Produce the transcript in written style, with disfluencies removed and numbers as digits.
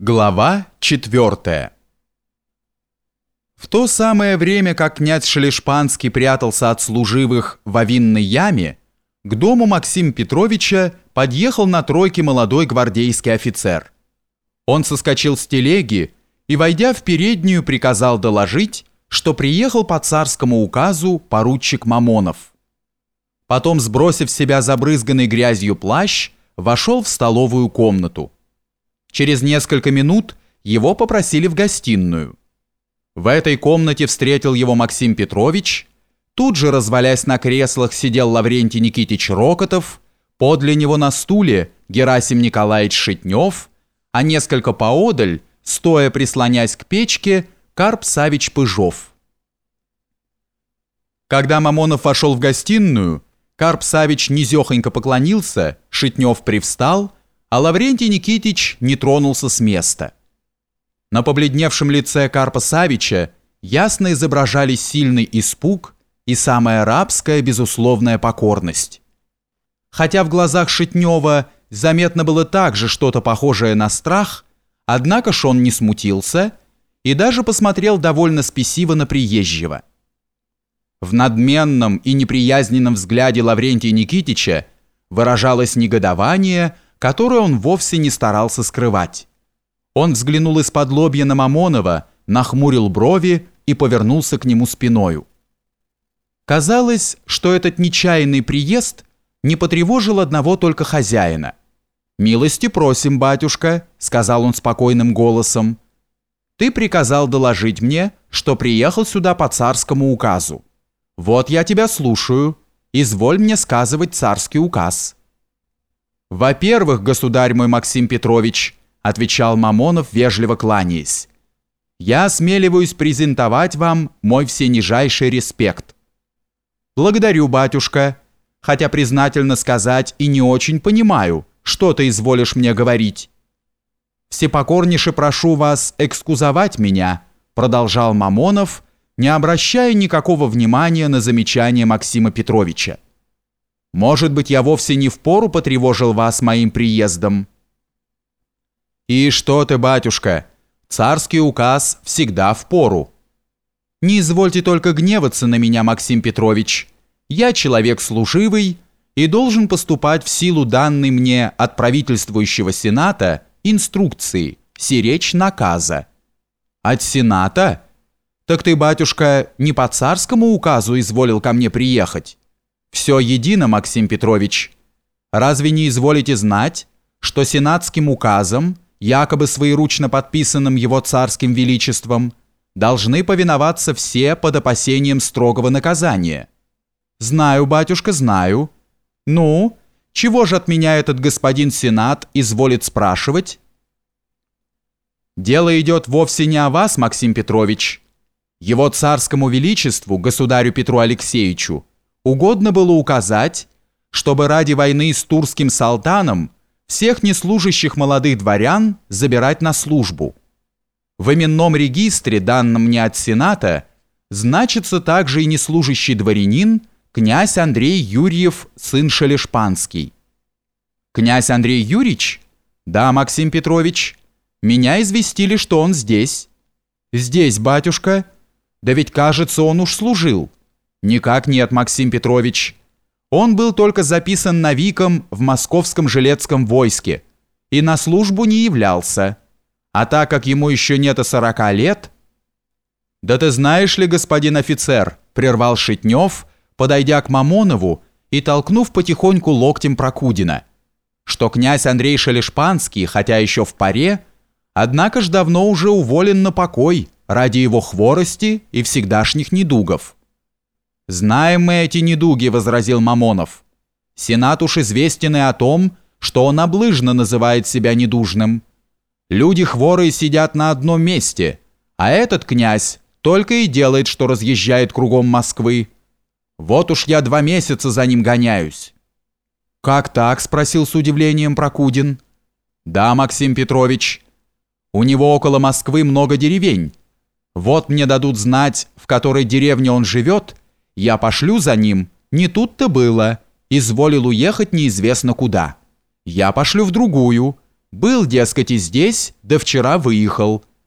Глава 4. В то самое время, как князь Шелешпанский прятался от служивых во винной яме, к дому Максима Петровича подъехал на тройке молодой гвардейский офицер. Он соскочил с телеги и, войдя в переднюю, приказал доложить, что приехал по царскому указу поручик Мамонов. Потом, сбросив с себя забрызганный грязью плащ, вошел в столовую комнату. Через несколько минут его попросили в гостиную. В этой комнате встретил его Максим Петрович. Тут же, развалясь на креслах, сидел Лаврентий Никитич Рокотов, подле него на стуле Герасим Николаевич Шитнев, а несколько поодаль, стоя прислонясь к печке, Карп Савич Пыжов. Когда Мамонов вошел в гостиную, Карп Савич низехонько поклонился, Шитнев привстал, а Лаврентий Никитич не тронулся с места. На побледневшем лице Карпа Савича ясно изображались сильный испуг и самая рабская безусловная покорность. Хотя в глазах Шитнева заметно было также что-то похожее на страх, однако ж он не смутился и даже посмотрел довольно спесиво на приезжего. В надменном и неприязненном взгляде Лаврентия Никитича выражалось негодование, которое он вовсе не старался скрывать. Он взглянул из-под лобья на Мамонова, нахмурил брови и повернулся к нему спиною. Казалось, что этот нечаянный приезд не потревожил одного только хозяина. «Милости просим, батюшка», — сказал он спокойным голосом. «Ты приказал доложить мне, что приехал сюда по царскому указу. Вот я тебя слушаю. Изволь мне сказывать царский указ». «Во-первых, государь мой Максим Петрович», — отвечал Мамонов, вежливо кланяясь, «я осмеливаюсь презентовать вам мой всенижайший респект». «Благодарю, батюшка, хотя, признательно сказать, и не очень понимаю, что ты изволишь мне говорить». «Всепокорнейше прошу вас экскузовать меня», — продолжал Мамонов, не обращая никакого внимания на замечание Максима Петровича. «Может быть, я вовсе не впору потревожил вас моим приездом». «И что ты, батюшка, царский указ всегда впору». «Не извольте только гневаться на меня, Максим Петрович. Я человек служивый и должен поступать в силу данной мне от правительствующего Сената инструкции, сиречь наказа». «От Сената? Так ты, батюшка, не по царскому указу изволил ко мне приехать?» «Все едино, Максим Петрович. Разве не изволите знать, что сенатским указом, якобы своеручно подписанным его царским величеством, должны повиноваться все под опасением строгого наказания?» «Знаю, батюшка, знаю. Ну, чего же от меня этот господин сенат изволит спрашивать?» «Дело идет вовсе не о вас, Максим Петрович. Его царскому величеству, государю Петру Алексеевичу, угодно было указать, чтобы ради войны с турским салтаном всех неслужащих молодых дворян забирать на службу. В именном регистре, данном мне от Сената, значится также и неслужащий дворянин князь Андрей Юрьев, сын Шелешпанский». «Князь Андрей Юрьевич? Да, Максим Петрович. Меня известили, что он здесь». «Здесь, батюшка? Да ведь, кажется, он уж служил». «Никак нет, Максим Петрович. Он был только записан навиком в московском жилецком войске и на службу не являлся. А так как ему еще нет и 40 лет...» «Да ты знаешь ли, господин офицер», — прервал Шитнев, подойдя к Мамонову и толкнув потихоньку локтем Прокудина, что князь Андрей Шелешпанский, хотя еще в паре, однако ж давно уже уволен на покой ради его хворости и всегдашних недугов. «Знаем мы эти недуги», — возразил Мамонов. «Сенат уж известен и о том, что он облыжно называет себя недужным. Люди хворые сидят на одном месте, а этот князь только и делает, что разъезжает кругом Москвы. Вот уж я 2 месяца за ним гоняюсь». «Как так?» — спросил с удивлением Прокудин. «Да, Максим Петрович. У него около Москвы много деревень. Вот мне дадут знать, в которой деревне он живет, я пошлю за ним, не тут-то было, изволил уехать неизвестно куда. Я пошлю в другую, Был, дескать, и здесь, да вчера выехал.